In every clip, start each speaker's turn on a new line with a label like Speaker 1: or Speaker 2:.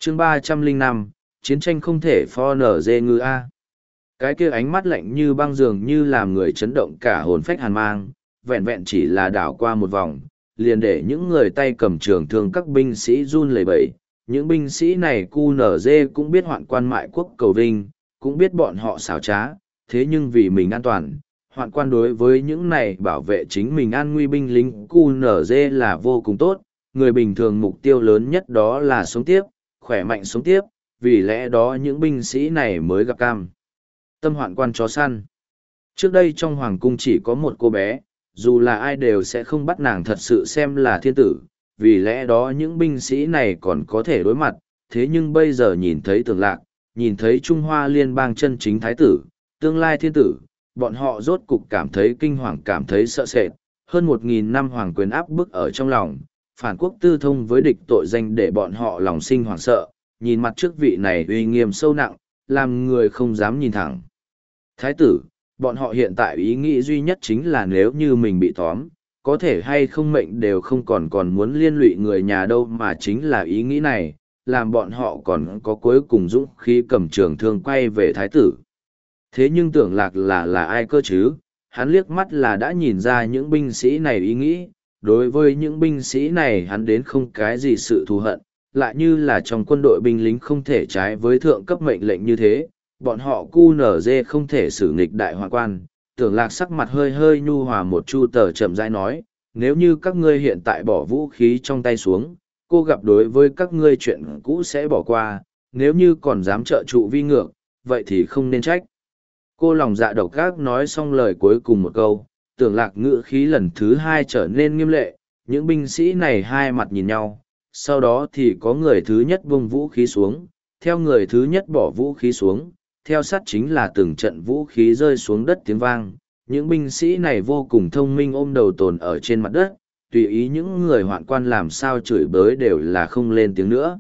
Speaker 1: chương 305, chiến tranh không thể pho nở dê ngư A. Cái kia ánh mắt lạnh như băng dường như làm người chấn động cả hồn phách hàn mang, vẹn vẹn chỉ là đảo qua một vòng, liền để những người tay cầm trường thương các binh sĩ run lẩy bẩy. Những binh sĩ này QNZ cũng biết hoạn quan mại quốc cầu vinh, cũng biết bọn họ xảo trá, thế nhưng vì mình an toàn, hoạn quan đối với những này bảo vệ chính mình an nguy binh lính QNZ là vô cùng tốt. Người bình thường mục tiêu lớn nhất đó là sống tiếp, khỏe mạnh sống tiếp, vì lẽ đó những binh sĩ này mới gặp cam tâm hoạn quan chó săn. Trước đây trong hoàng cung chỉ có một cô bé, dù là ai đều sẽ không bắt nàng thật sự xem là thiên tử, vì lẽ đó những binh sĩ này còn có thể đối mặt, thế nhưng bây giờ nhìn thấy Tưởng Lạc, nhìn thấy Trung Hoa Liên bang chân chính thái tử, tương lai thiên tử, bọn họ rốt cục cảm thấy kinh hoàng, cảm thấy sợ sệt. Hơn 1.000 năm hoàng quyền áp bức ở trong lòng, phản quốc tư thông với địch tội danh để bọn họ lòng sinh hoảng sợ, nhìn mặt trước vị này uy nghiêm sâu nặng, làm người không dám nhìn thẳng. Thái tử, bọn họ hiện tại ý nghĩ duy nhất chính là nếu như mình bị tóm, có thể hay không mệnh đều không còn muốn liên lụy người nhà đâu, mà chính là ý nghĩ này, làm bọn họ còn có cuối cùng dũng khí cầm trường thương quay về thái tử. Thế nhưng Tưởng Lạc là ai cơ chứ? Hắn liếc mắt là đã nhìn ra những binh sĩ này ý nghĩ, đối với những binh sĩ này hắn đến không cái gì sự thù hận, lại như là trong quân đội binh lính không thể trái với thượng cấp mệnh lệnh như thế, bọn họ QNZ không thể xử nghịch đại hoàng quan. Tưởng Lạc sắc mặt hơi hơi nhu hòa một chu tờ chậm rãi nói, nếu như các ngươi hiện tại bỏ vũ khí trong tay xuống, cô gặp đối với các ngươi chuyện cũ sẽ bỏ qua, nếu như còn dám trợ trụ vi ngược, vậy thì không nên trách. Cô lòng dạ độc ác nói xong lời cuối cùng một câu, Tưởng Lạc ngữ khí lần thứ hai trở nên nghiêm lệ, những binh sĩ này hai mặt nhìn nhau, sau đó thì có người thứ nhất buông vũ khí xuống, theo người thứ nhất bỏ vũ khí xuống, theo sát chính là từng trận vũ khí rơi xuống đất tiếng vang. Những binh sĩ này vô cùng thông minh ôm đầu tồn ở trên mặt đất, tùy ý những người hoạn quan làm sao chửi bới đều là không lên tiếng nữa.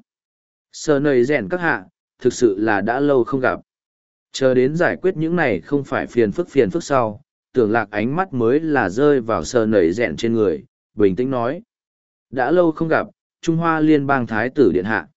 Speaker 1: Sờ nầy rèn các hạ, thực sự là đã lâu không gặp. Chờ đến giải quyết những này không phải phiền phức sau, Tưởng Lạc ánh mắt mới là rơi vào sờ nầy rèn trên người, bình tĩnh nói. Đã lâu không gặp, Trung Hoa Liên bang Thái tử Điện Hạ.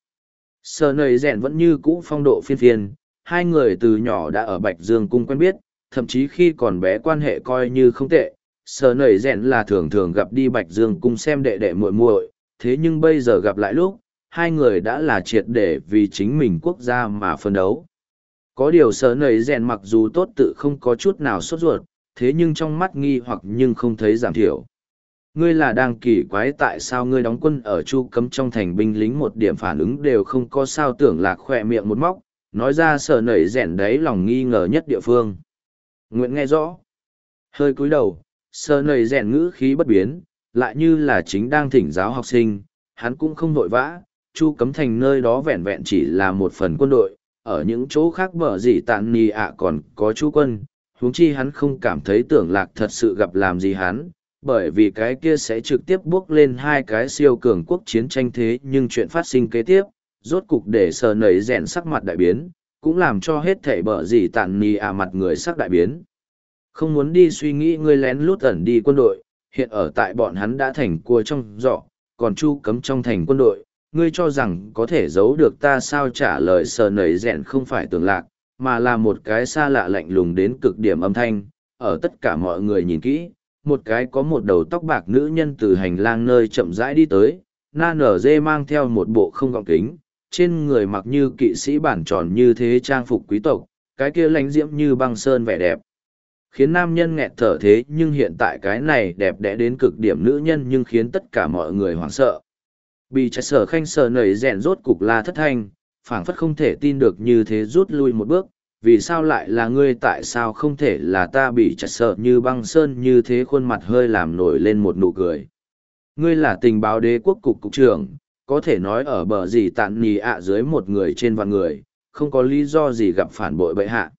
Speaker 1: Sờ nầy rèn vẫn như cũ phong độ phiên phiên, hai người từ nhỏ đã ở Bạch Dương Cung quen biết, thậm chí khi còn bé quan hệ coi như không tệ. Sờ nầy rèn là thường thường gặp đi Bạch Dương Cung xem đệ đệ muội muội, thế nhưng bây giờ gặp lại lúc, hai người đã là triệt để vì chính mình quốc gia mà phân đấu. Có điều sờ nầy rèn mặc dù tốt tự không có chút nào sốt ruột, thế nhưng trong mắt nghi hoặc nhưng không thấy giảm thiểu. Ngươi là đang kỳ quái tại sao ngươi đóng quân ở Chu Cấm trong thành binh lính một điểm phản ứng đều không có, sao Tưởng Lạc khỏe miệng một móc, nói ra sờ nầy rèn đấy lòng nghi ngờ nhất địa phương. Nguyện nghe rõ. Hơi cúi đầu, sờ nầy rèn ngữ khí bất biến, lại như là chính đang thỉnh giáo học sinh, hắn cũng không vội vã. Chu Cấm thành nơi đó vẹn vẹn chỉ là một phần quân đội, ở những chỗ khác bở gì tạn nì ạ còn có chú quân, huống chi hắn không cảm thấy Tưởng Lạc thật sự gặp làm gì hắn, bởi vì cái kia sẽ trực tiếp bước lên hai cái siêu cường quốc chiến tranh. Thế nhưng chuyện phát sinh kế tiếp, rốt cục để sờ nầy rèn sắc mặt đại biến, cũng làm cho hết thảy bở gì tạn nì ạ mặt người sắc đại biến. Không muốn đi suy nghĩ ngươi lén lút ẩn đi quân đội, hiện ở tại bọn hắn đã thành cua trong giỏ, còn Chu Cấm trong thành quân đội, ngươi cho rằng có thể giấu được ta sao? Trả lời sờ nầy rèn không phải Tưởng Lạc, mà là một cái xa lạ lạnh lùng đến cực điểm âm thanh. Ở tất cả mọi người nhìn kỹ, một cái có một đầu tóc bạc nữ nhân từ hành lang nơi chậm rãi đi tới, na nở dê mang theo một bộ không gọng kính, trên người mặc như kỵ sĩ bản tròn như thế trang phục quý tộc, cái kia lãnh diễm như băng sơn vẻ đẹp, khiến nam nhân nghẹt thở. Thế nhưng hiện tại cái này đẹp đẽ đến cực điểm nữ nhân nhưng khiến tất cả mọi người hoảng sợ. Bị chạy sở khanh sờ nầy rèn rốt cục la thất thanh, phảng phất không thể tin được như thế rút lui một bước. Vì sao lại là ngươi? Tại sao không thể là ta? Bị chạy sợ như băng sơn như thế khuôn mặt hơi làm nổi lên một nụ cười. Ngươi là tình báo đế quốc cục cục trưởng, có thể nói ở bờ gì tạn nì ạ dưới một người trên vạn người, không có lý do gì gặp phản bội bệ hạ.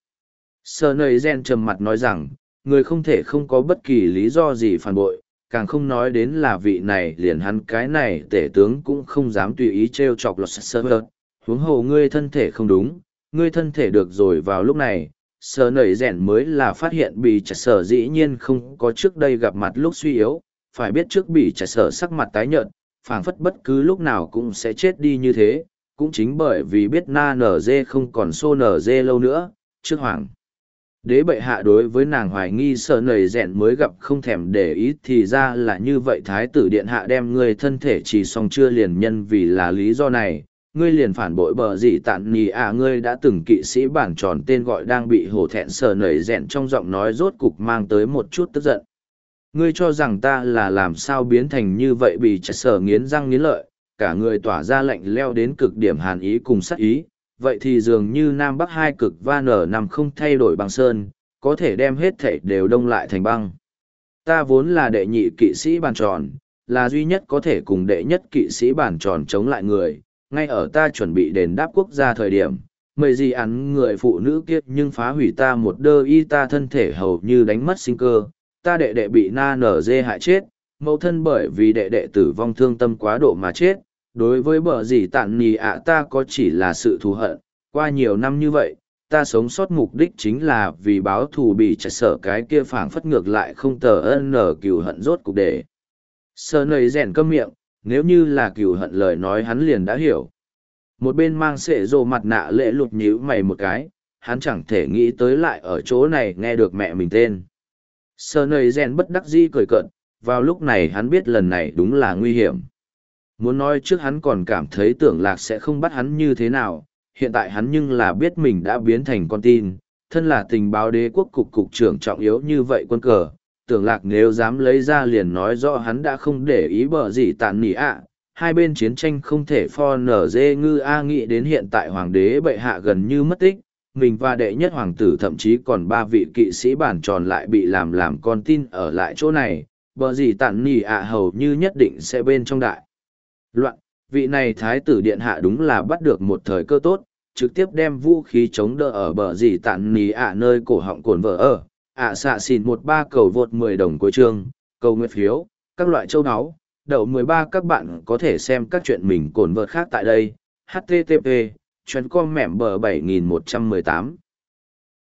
Speaker 1: Sờ nầy rèn trầm mặt nói rằng, người không thể không có bất kỳ lý do gì phản bội, càng không nói đến là vị này liền hắn cái này tể tướng cũng không dám tùy ý trêu chọc lọt sơ hớt. Huống hồ ngươi thân thể không đúng, ngươi thân thể được rồi. Vào lúc này, sờ nầy rèn mới là phát hiện bị chặt sở dĩ nhiên không có trước đây gặp mặt lúc suy yếu. Phải biết trước bị chặt sở sắc mặt tái nhợt, phảng phất bất cứ lúc nào cũng sẽ chết đi như thế, cũng chính bởi vì biết na nở dê không còn xô nở dê lâu nữa, trước hoàng. Đế bệ hạ đối với nàng hoài nghi sợ nầy rèn mới gặp không thèm để ý thì ra là như vậy thái tử điện hạ đem ngươi thân thể chỉ xong chưa liền nhân vì là lý do này, ngươi liền phản bội bờ gì tạn nì ngươi đã từng kỵ sĩ bản tròn tên gọi đang bị hổ thẹn sợ nầy rèn trong giọng nói rốt cục mang tới một chút tức giận. Ngươi cho rằng ta là làm sao biến thành như vậy bị chặt sở nghiến răng nghiến lợi, cả người tỏa ra lạnh leo đến cực điểm hàn ý cùng sát ý, vậy thì dường như Nam Bắc hai cực va nở nằm không thay đổi băng sơn, có thể đem hết thảy đều đông lại thành băng. Ta vốn là đệ nhị kỵ sĩ bàn tròn, là duy nhất có thể cùng đệ nhất kỵ sĩ bàn tròn chống lại người, ngay ở ta chuẩn bị đền đáp quốc gia thời điểm, mời gì ăn người phụ nữ kia nhưng phá hủy ta một đơ y ta thân thể hầu như đánh mất sinh cơ, ta đệ đệ bị na nở dê hại chết, mẫu thân bởi vì đệ đệ tử vong thương tâm quá độ mà chết. Đối với bờ gì tạn nì ta có chỉ là sự thù hận, qua nhiều năm như vậy, ta sống sót mục đích chính là vì báo thù bị chặt sở cái kia phảng phất ngược lại không tờ ân nở cừu hận rốt cục để. Sờ nầy rèn câm miệng, nếu như là cừu hận lời nói hắn liền đã hiểu. Một bên mang sệ rồ mặt nạ lệ lụt nhíu mày một cái, hắn chẳng thể nghĩ tới lại ở chỗ này nghe được mẹ mình tên. Sờ nầy rèn bất đắc dĩ cười cợt, vào lúc này hắn biết lần này đúng là nguy hiểm. Muốn nói trước hắn còn cảm thấy tưởng lạc sẽ không bắt hắn như thế nào, hiện tại hắn nhưng là biết mình đã biến thành con tin, thân là tình báo đế quốc cục trưởng trọng yếu như vậy quân cờ, tưởng lạc nếu dám lấy ra liền nói rõ hắn đã không để ý bờ gì tàn nỉ hai bên chiến tranh không thể pho nở dê ngư nghĩ đến hiện tại hoàng đế bệ hạ gần như mất tích, mình và đệ nhất hoàng tử thậm chí còn ba vị kỵ sĩ bản tròn lại bị làm con tin ở lại chỗ này, bờ gì tàn nỉ hầu như nhất định sẽ bên trong đại loạn, vị này thái tử điện hạ đúng là bắt được một thời cơ tốt, trực tiếp đem vũ khí chống đỡ ở bờ dì tạn nì nơi cổ họng cồn vợ ở, xạ xìn 13 cầu vượt 10 đồng cuối chương, cầu nguyện phiếu, các loại châu áo, đậu 13 các bạn có thể xem các chuyện mình cồn vợt khác tại đây, http, chuyên com mẻm bờ 7118.